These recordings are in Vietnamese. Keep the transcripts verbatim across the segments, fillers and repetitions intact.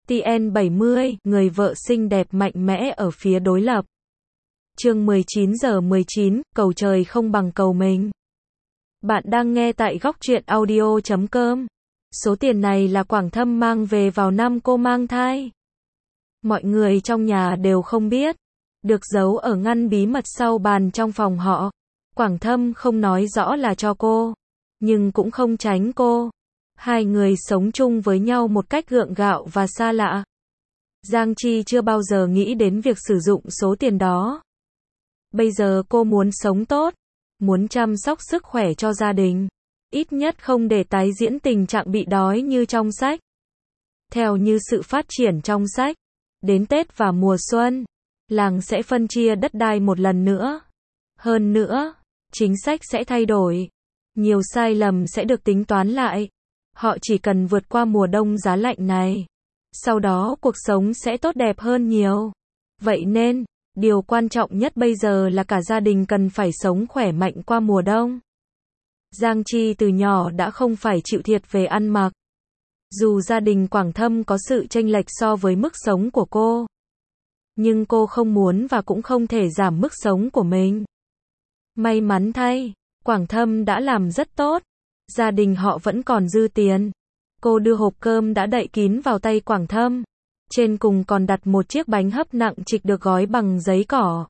tê en bảy mươi, người vợ xinh đẹp mạnh mẽ ở phía đối lập. Chương mười chín giờ mười chín, cầu trời không bằng cầu mình. Bạn đang nghe tại góc truyện audio chấm com. Số tiền này là Quảng Thâm mang về vào năm cô mang thai. Mọi người trong nhà đều không biết, được giấu ở ngăn bí mật sau bàn trong phòng họ. Quảng Thâm không nói rõ là cho cô, nhưng cũng không tránh cô. Hai người sống chung với nhau một cách gượng gạo và xa lạ. Giang Chi chưa bao giờ nghĩ đến việc sử dụng số tiền đó. Bây giờ cô muốn sống tốt, muốn chăm sóc sức khỏe cho gia đình, ít nhất không để tái diễn tình trạng bị đói như trong sách. Theo như sự phát triển trong sách, đến Tết và mùa xuân, làng sẽ phân chia đất đai một lần nữa. Hơn nữa, chính sách sẽ thay đổi. Nhiều sai lầm sẽ được tính toán lại. Họ chỉ cần vượt qua mùa đông giá lạnh này. Sau đó cuộc sống sẽ tốt đẹp hơn nhiều. Vậy nên, điều quan trọng nhất bây giờ là cả gia đình cần phải sống khỏe mạnh qua mùa đông. Giang Chi từ nhỏ đã không phải chịu thiệt về ăn mặc. Dù gia đình Quảng Thâm có sự chênh lệch so với mức sống của cô, nhưng cô không muốn và cũng không thể giảm mức sống của mình. May mắn thay, Quảng Thâm đã làm rất tốt. Gia đình họ vẫn còn dư tiền. Cô đưa hộp cơm đã đậy kín vào tay Quảng Thâm. Trên cùng còn đặt một chiếc bánh hấp nặng trịch được gói bằng giấy cỏ.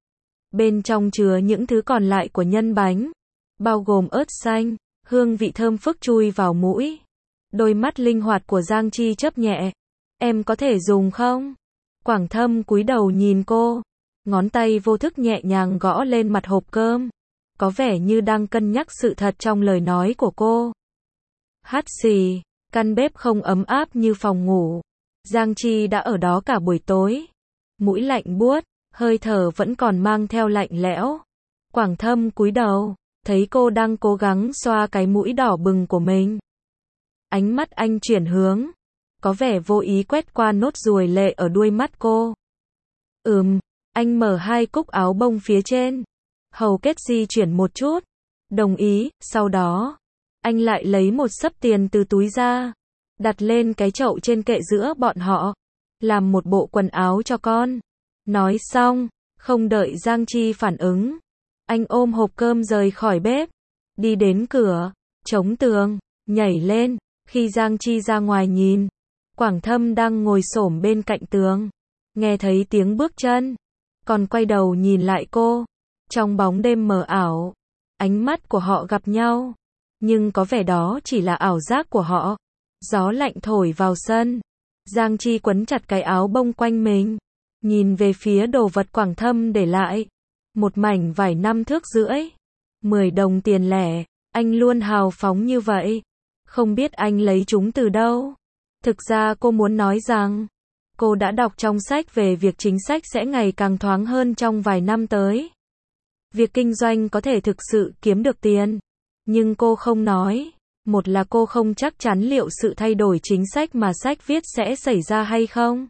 Bên trong chứa những thứ còn lại của nhân bánh, bao gồm ớt xanh, hương vị thơm phức chui vào mũi. Đôi mắt linh hoạt của Giang Chi chớp nhẹ. Em có thể dùng không? Quảng Thâm cúi đầu nhìn cô. Ngón tay vô thức nhẹ nhàng gõ lên mặt hộp cơm. Có vẻ như đang cân nhắc sự thật trong lời nói của cô. Hắt xì, căn bếp không ấm áp như phòng ngủ. Giang Chi đã ở đó cả buổi tối. Mũi lạnh buốt, hơi thở vẫn còn mang theo lạnh lẽo. Quảng Thâm cúi đầu, thấy cô đang cố gắng xoa cái mũi đỏ bừng của mình. Ánh mắt anh chuyển hướng, có vẻ vô ý quét qua nốt ruồi lệ ở đuôi mắt cô. Ừm, anh mở hai cúc áo bông phía trên. Hầu kết di chuyển một chút. Đồng ý, sau đó, anh lại lấy một xấp tiền từ túi ra, đặt lên cái chậu trên kệ giữa bọn họ. Làm một bộ quần áo cho con. Nói xong, không đợi Giang Chi phản ứng, anh ôm hộp cơm rời khỏi bếp, đi đến cửa, chống tường, nhảy lên. Khi Giang Chi ra ngoài nhìn, Quảng Thâm đang ngồi xổm bên cạnh tường, nghe thấy tiếng bước chân, còn quay đầu nhìn lại cô. Trong bóng đêm mờ ảo, ánh mắt của họ gặp nhau, nhưng có vẻ đó chỉ là ảo giác của họ. Gió lạnh thổi vào sân, Giang Chi quấn chặt cái áo bông quanh mình, nhìn về phía đồ vật Quảng Thâm để lại. Một mảnh vải năm thước rưỡi, mười đồng tiền lẻ, anh luôn hào phóng như vậy. Không biết anh lấy chúng từ đâu. Thực ra cô muốn nói rằng, cô đã đọc trong sách về việc chính sách sẽ ngày càng thoáng hơn trong vài năm tới. Việc kinh doanh có thể thực sự kiếm được tiền, nhưng cô không nói. Một là cô không chắc chắn liệu sự thay đổi chính sách mà sách viết sẽ xảy ra hay không.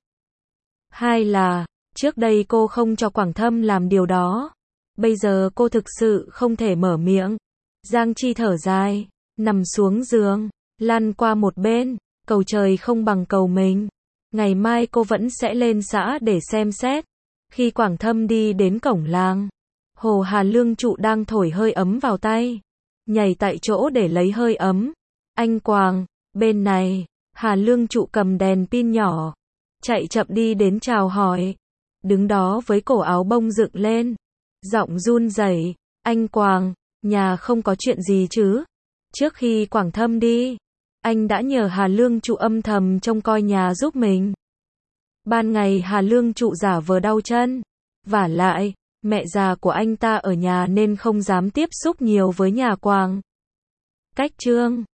Hai là, trước đây cô không cho Quảng Thâm làm điều đó. Bây giờ cô thực sự không thể mở miệng. Giang Chi thở dài, nằm xuống giường, lăn qua một bên. Cầu trời không bằng cầu mình. Ngày mai cô vẫn sẽ lên xã để xem xét. Khi Quảng Thâm đi đến cổng làng, Hồ Hà Lương Trụ đang thổi hơi ấm vào tay, nhảy tại chỗ để lấy hơi ấm. Anh Quàng, bên này. Hà Lương Trụ cầm đèn pin nhỏ, chạy chậm đi đến chào hỏi, đứng đó với cổ áo bông dựng lên, giọng run rẩy. Anh Quàng, nhà không có chuyện gì chứ? Trước khi Quảng Thâm đi, anh đã nhờ Hà Lương Trụ âm thầm trông coi nhà giúp mình. Ban ngày Hà Lương Trụ giả vờ đau chân, vả lại, mẹ già của anh ta ở nhà nên không dám tiếp xúc nhiều với nhà Quàng. Cách chương